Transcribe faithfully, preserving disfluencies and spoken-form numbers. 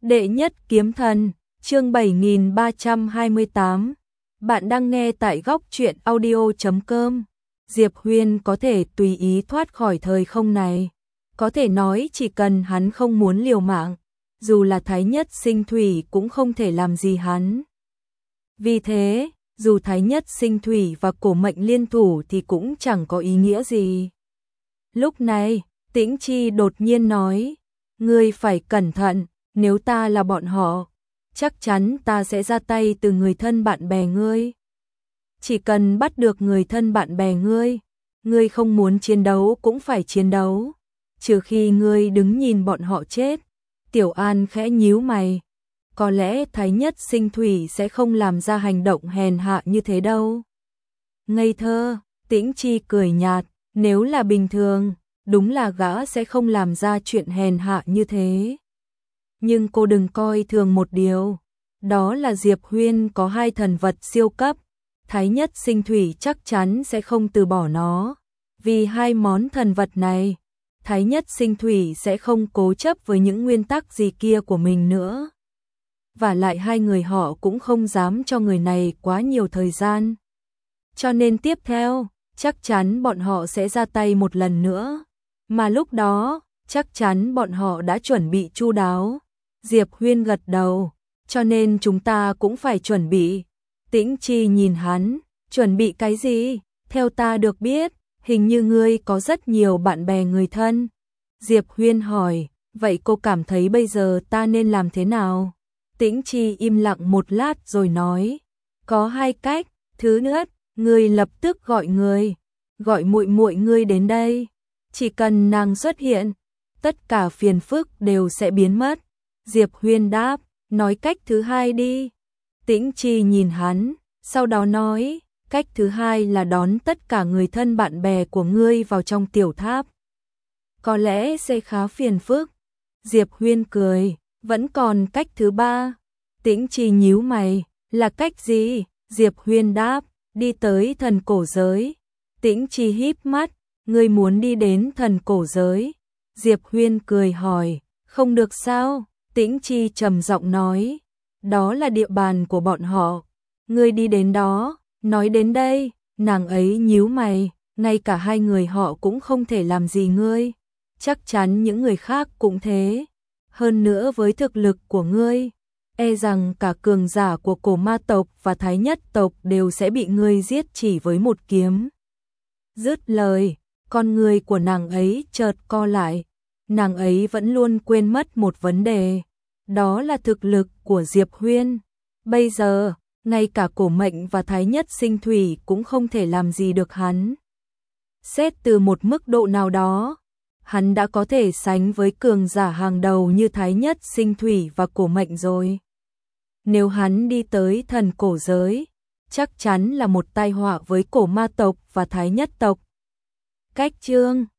Đệ nhất kiếm thần, chương bảy nghìn ba trăm hai mươi tám. Bạn đang nghe tại góc truyện audio chấm com. Diệp Huyên có thể tùy ý thoát khỏi thời không này. Có thể nói chỉ cần hắn không muốn liều mạng, dù là Thái Nhất Sinh Thủy cũng không thể làm gì hắn. Vì thế, dù Thái Nhất Sinh Thủy và Cổ Mệnh liên thủ thì cũng chẳng có ý nghĩa gì. Lúc này, Tĩnh Chi đột nhiên nói, ngươi phải cẩn thận, nếu ta là bọn họ, chắc chắn ta sẽ ra tay từ người thân bạn bè ngươi. Chỉ cần bắt được người thân bạn bè ngươi, ngươi không muốn chiến đấu cũng phải chiến đấu, trừ khi ngươi đứng nhìn bọn họ chết. Tiểu An khẽ nhíu mày, có lẽ Thái Nhất Sinh Thủy sẽ không làm ra hành động hèn hạ như thế đâu. Ngây thơ, Tĩnh Chi cười nhạt, nếu là bình thường, đúng là gã sẽ không làm ra chuyện hèn hạ như thế. Nhưng cô đừng coi thường một điều, đó là Diệp Huyên có hai thần vật siêu cấp, Thái Nhất Sinh Thủy chắc chắn sẽ không từ bỏ nó. Vì hai món thần vật này, Thái Nhất Sinh Thủy sẽ không cố chấp với những nguyên tắc gì kia của mình nữa. Và lại hai người họ cũng không dám cho người này quá nhiều thời gian. Cho nên tiếp theo, chắc chắn bọn họ sẽ ra tay một lần nữa. Mà lúc đó, chắc chắn bọn họ đã chuẩn bị chu đáo. Diệp Huyên gật đầu, cho nên chúng ta cũng phải chuẩn bị. Tĩnh Chi nhìn hắn, chuẩn bị cái gì? Theo ta được biết, hình như ngươi có rất nhiều bạn bè người thân. Diệp Huyên hỏi, vậy cô cảm thấy bây giờ ta nên làm thế nào? Tĩnh Chi im lặng một lát rồi nói, có hai cách. Thứ nhất, ngươi lập tức gọi người, gọi muội muội ngươi đến đây. Chỉ cần nàng xuất hiện, tất cả phiền phức đều sẽ biến mất. Diệp Huyên đáp, nói cách thứ hai đi. Tĩnh Chi nhìn hắn, sau đó nói, cách thứ hai là đón tất cả người thân bạn bè của ngươi vào trong tiểu tháp. Có lẽ sẽ khá phiền phức. Diệp Huyên cười, vẫn còn cách thứ ba. Tĩnh Chi nhíu mày, là cách gì? Diệp Huyên đáp, đi tới thần cổ giới. Tĩnh Chi híp mắt, ngươi muốn đi đến thần cổ giới? Diệp Huyên cười hỏi, không được sao? Tĩnh Chi trầm giọng nói, đó là địa bàn của bọn họ. Ngươi đi đến đó, nói đến đây, nàng ấy nhíu mày, ngay cả hai người họ cũng không thể làm gì ngươi. Chắc chắn những người khác cũng thế. Hơn nữa với thực lực của ngươi, e rằng cả cường giả của Cổ Ma tộc và Thái Nhất tộc đều sẽ bị ngươi giết chỉ với một kiếm. Dứt lời, con người của nàng ấy chợt co lại. Nàng ấy vẫn luôn quên mất một vấn đề, đó là thực lực của Diệp Huyên. Bây giờ, ngay cả Cổ Mệnh và Thái Nhất Sinh Thủy cũng không thể làm gì được hắn. Xét từ một mức độ nào đó, hắn đã có thể sánh với cường giả hàng đầu như Thái Nhất Sinh Thủy và Cổ Mệnh rồi. Nếu hắn đi tới thần cổ giới, chắc chắn là một tai họa với Cổ Ma tộc và Thái Nhất tộc. Cách chương